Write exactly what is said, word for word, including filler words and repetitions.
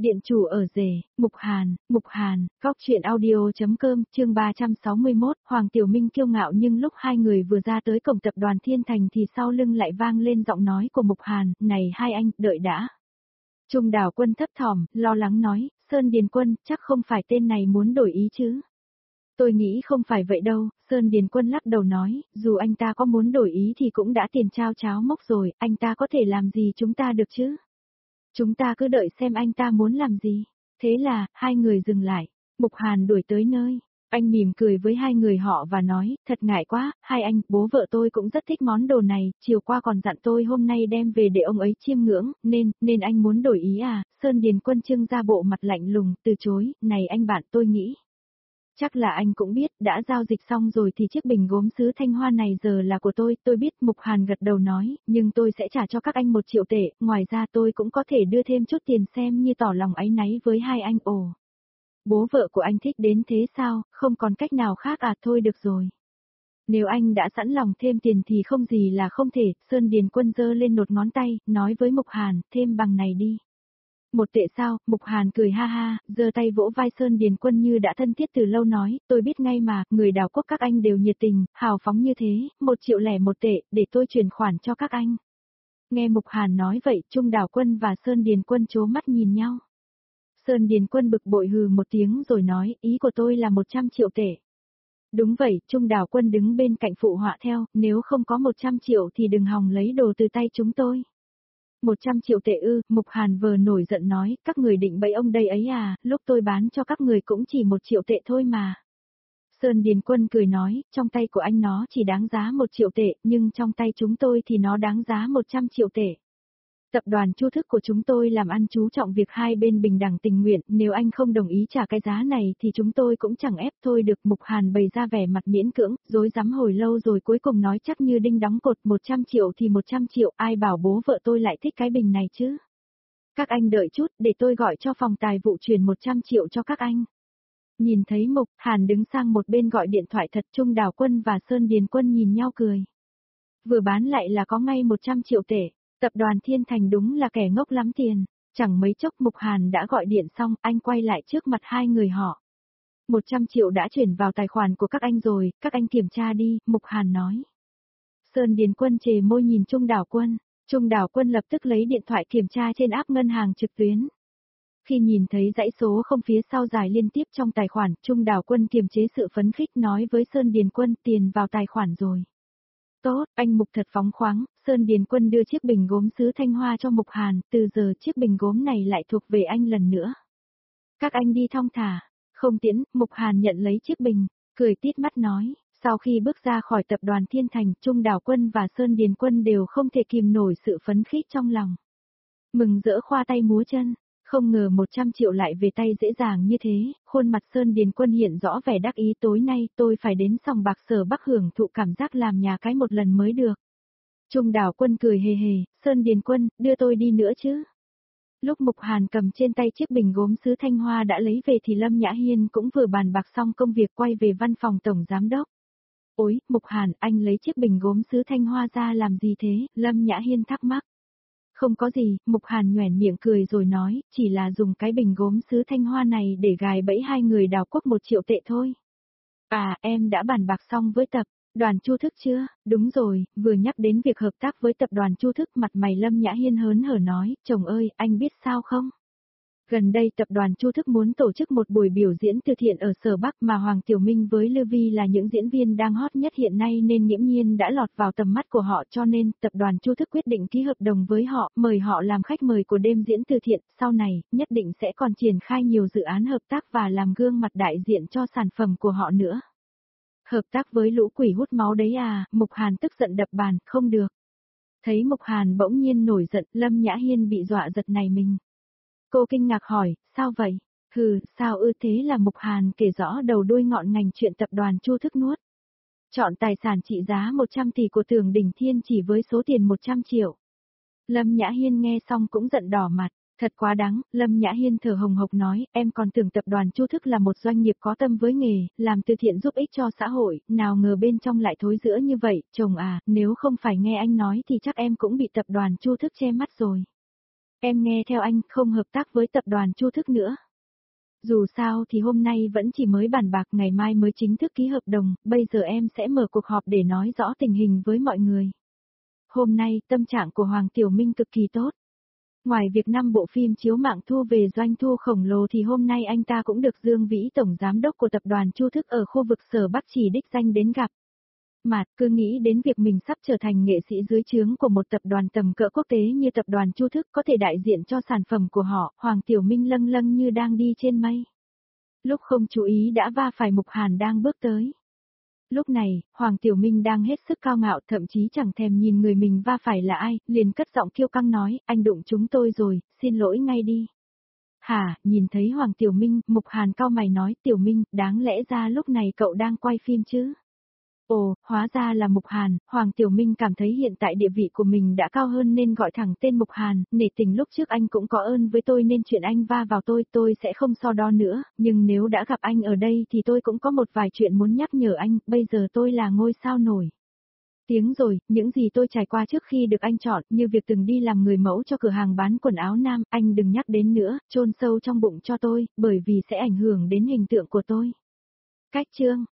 Điện chủ ở rể, Mục Hàn, Mục Hàn, góc truyện audio.com, chương ba trăm sáu mươi mốt, Hoàng Tiểu Minh kiêu ngạo nhưng lúc hai người vừa ra tới cổng tập đoàn Thiên Thành thì sau lưng lại vang lên giọng nói của Mục Hàn, này hai anh, đợi đã. Trung Đào Quân thấp thỏm, lo lắng nói, Sơn Điền Quân, chắc không phải tên này muốn đổi ý chứ. Tôi nghĩ không phải vậy đâu, Sơn Điền Quân lắc đầu nói, dù anh ta có muốn đổi ý thì cũng đã tiền trao cháo mốc rồi, anh ta có thể làm gì chúng ta được chứ? Chúng ta cứ đợi xem anh ta muốn làm gì. Thế là, hai người dừng lại. Mục Hàn đuổi tới nơi. Anh mỉm cười với hai người họ và nói, thật ngại quá, hai anh, bố vợ tôi cũng rất thích món đồ này, chiều qua còn dặn tôi hôm nay đem về để ông ấy chiêm ngưỡng, nên, nên anh muốn đổi ý à? Sơn Điền Quân trưng ra bộ mặt lạnh lùng, từ chối, này anh bạn tôi nghĩ. Chắc là anh cũng biết, đã giao dịch xong rồi thì chiếc bình gốm sứ Thanh Hoa này giờ là của tôi, tôi biết. Mục Hàn gật đầu nói, nhưng tôi sẽ trả cho các anh một triệu tệ, ngoài ra tôi cũng có thể đưa thêm chút tiền xem như tỏ lòng áy náy với hai anh. Ồ, bố vợ của anh thích đến thế sao, không còn cách nào khác à? Thôi được rồi. Nếu anh đã sẵn lòng thêm tiền thì không gì là không thể. Sơn Điền Quân giơ lên một ngón tay, nói với Mục Hàn, thêm bằng này đi. Một tệ sao? Mục Hàn cười ha ha, giơ tay vỗ vai Sơn Điền Quân như đã thân thiết từ lâu nói, tôi biết ngay mà, người Đào Quốc các anh đều nhiệt tình, hào phóng như thế, một triệu lẻ một tệ, để tôi chuyển khoản cho các anh. Nghe Mục Hàn nói vậy, Trung Đào Quân và Sơn Điền Quân trố mắt nhìn nhau. Sơn Điền Quân bực bội hừ một tiếng rồi nói, ý của tôi là một trăm triệu tệ. Đúng vậy, Trung Đào Quân đứng bên cạnh phụ họa theo, nếu không có một trăm triệu thì đừng hòng lấy đồ từ tay chúng tôi. Một trăm triệu tệ ư? Mục Hàn vờ nổi giận nói, các người định bẫy ông đây ấy à, lúc tôi bán cho các người cũng chỉ một triệu tệ thôi mà. Sơn Điền Quân cười nói, trong tay của anh nó chỉ đáng giá một triệu tệ, nhưng trong tay chúng tôi thì nó đáng giá một trăm triệu tệ. Tập đoàn Chu Thức của chúng tôi làm ăn chú trọng việc hai bên bình đẳng tình nguyện, nếu anh không đồng ý trả cái giá này thì chúng tôi cũng chẳng ép. Thôi được. Mục Hàn bày ra vẻ mặt miễn cưỡng, rối rắm hồi lâu rồi cuối cùng nói chắc như đinh đóng cột, một trăm triệu thì một trăm triệu, ai bảo bố vợ tôi lại thích cái bình này chứ. Các anh đợi chút, để tôi gọi cho phòng tài vụ chuyển một trăm triệu cho các anh. Nhìn thấy Mục Hàn đứng sang một bên gọi điện thoại thật, Trung Đào Quân và Sơn Điền Quân nhìn nhau cười. Vừa bán lại là có ngay một trăm triệu tệ. Tập đoàn Thiên Thành đúng là kẻ ngốc lắm tiền. Chẳng mấy chốc Mục Hàn đã gọi điện xong, anh quay lại trước mặt hai người họ. một trăm triệu đã chuyển vào tài khoản của các anh rồi, các anh kiểm tra đi, Mục Hàn nói. Sơn Điền Quân chề môi nhìn Trung Đào Quân. Trung Đào Quân lập tức lấy điện thoại kiểm tra trên app ngân hàng trực tuyến. Khi nhìn thấy dãy số không phía sau dài liên tiếp trong tài khoản, Trung Đào Quân kiềm chế sự phấn khích nói với Sơn Điền Quân, tiền vào tài khoản rồi. Tốt, anh Mục thật phóng khoáng. Sơn Điền Quân đưa chiếc bình gốm sứ Thanh Hoa cho Mục Hàn, từ giờ chiếc bình gốm này lại thuộc về anh lần nữa. Các anh đi thong thả. Không tiễn. Mục Hàn nhận lấy chiếc bình, cười tít mắt nói, sau khi bước ra khỏi tập đoàn Thiên Thành, Trung Đào Quân và Sơn Điền Quân đều không thể kìm nổi sự phấn khích trong lòng. Mừng rỡ khoa tay múa chân. Không ngờ một trăm triệu lại về tay dễ dàng như thế, khuôn mặt Sơn Điền Quân hiện rõ vẻ đắc ý. Tối nay tôi phải đến sòng bạc Sở Bắc hưởng thụ cảm giác làm nhà cái một lần mới được. Trung Đào Quân cười hề hề, Sơn Điền Quân, đưa tôi đi nữa chứ. Lúc Mục Hàn cầm trên tay chiếc bình gốm sứ Thanh Hoa đã lấy về thì Lâm Nhã Hiên cũng vừa bàn bạc xong công việc quay về văn phòng tổng giám đốc. Ôi, Mục Hàn, anh lấy chiếc bình gốm sứ Thanh Hoa ra làm gì thế? Lâm Nhã Hiên thắc mắc. Không có gì, Mục Hàn nhoẻn miệng cười rồi nói, chỉ là dùng cái bình gốm sứ Thanh Hoa này để gài bẫy hai người Đào Quốc một triệu tệ thôi. À, em đã bàn bạc xong với tập đoàn Chu Thức chưa? Đúng rồi, vừa nhắc đến việc hợp tác với tập đoàn Chu Thức, mặt mày Lâm Nhã Hiên hớn hở nói, chồng ơi, anh biết sao không? Gần đây tập đoàn Chu Thức muốn tổ chức một buổi biểu diễn từ thiện ở Sở Bắc mà Hoàng Tiểu Minh với Lưu Vi là những diễn viên đang hot nhất hiện nay nên nghiễm nhiên đã lọt vào tầm mắt của họ, cho nên tập đoàn Chu Thức quyết định ký hợp đồng với họ, mời họ làm khách mời của đêm diễn từ thiện, sau này, nhất định sẽ còn triển khai nhiều dự án hợp tác và làm gương mặt đại diện cho sản phẩm của họ nữa. Hợp tác với lũ quỷ hút máu đấy à? Mục Hàn tức giận đập bàn, không được. Thấy Mục Hàn bỗng nhiên nổi giận, Lâm Nhã Hiên bị dọa giật nảy mình. Cô kinh ngạc hỏi, sao vậy? Hừ, sao ư? Thế là Mục Hàn kể rõ đầu đuôi ngọn ngành chuyện tập đoàn Chu Thức nuốt chọn tài sản trị giá một trăm tỷ của Tưởng Đỉnh Thiên chỉ với số tiền một trăm triệu. Lâm Nhã Hiên nghe xong cũng giận đỏ mặt. Thật quá đáng. Lâm Nhã Hiên thở hồng hộc nói, em còn tưởng tập đoàn Chu Thức là một doanh nghiệp có tâm với nghề, làm từ thiện giúp ích cho xã hội, nào ngờ bên trong lại thối rữa như vậy. Chồng à, nếu không phải nghe anh nói thì chắc em cũng bị tập đoàn Chu Thức che mắt rồi. Em nghe theo anh, không hợp tác với tập đoàn Chu Thức nữa. Dù sao thì hôm nay vẫn chỉ mới bàn bạc, ngày mai mới chính thức ký hợp đồng, bây giờ em sẽ mở cuộc họp để nói rõ tình hình với mọi người. Hôm nay, tâm trạng của Hoàng Tiểu Minh cực kỳ tốt. Ngoài việc năm bộ phim chiếu mạng thu về doanh thu khổng lồ thì hôm nay anh ta cũng được Dương Vĩ, tổng giám đốc của tập đoàn Chu Thức ở khu vực Sở Bắc chỉ đích danh đến gặp. Mà, cứ nghĩ đến việc mình sắp trở thành nghệ sĩ dưới trướng của một tập đoàn tầm cỡ quốc tế như tập đoàn Chu Thức, có thể đại diện cho sản phẩm của họ, Hoàng Tiểu Minh lâng lâng như đang đi trên mây. Lúc không chú ý đã va phải Mục Hàn đang bước tới. Lúc này, Hoàng Tiểu Minh đang hết sức cao ngạo, thậm chí chẳng thèm nhìn người mình va phải là ai, liền cất giọng kiêu căng nói, anh đụng chúng tôi rồi, xin lỗi ngay đi. Hả, nhìn thấy Hoàng Tiểu Minh, Mục Hàn cau mày nói, Tiểu Minh, đáng lẽ ra lúc này cậu đang quay phim chứ? Ồ, hóa ra là Mục Hàn. Hoàng Tiểu Minh cảm thấy hiện tại địa vị của mình đã cao hơn nên gọi thẳng tên Mục Hàn, nể tình lúc trước anh cũng có ơn với tôi nên chuyện anh va vào tôi, tôi sẽ không so đo nữa, nhưng nếu đã gặp anh ở đây thì tôi cũng có một vài chuyện muốn nhắc nhở anh, bây giờ tôi là ngôi sao nổi tiếng rồi, những gì tôi trải qua trước khi được anh chọn, như việc từng đi làm người mẫu cho cửa hàng bán quần áo nam, anh đừng nhắc đến nữa, chôn sâu trong bụng cho tôi, bởi vì sẽ ảnh hưởng đến hình tượng của tôi. Cách chương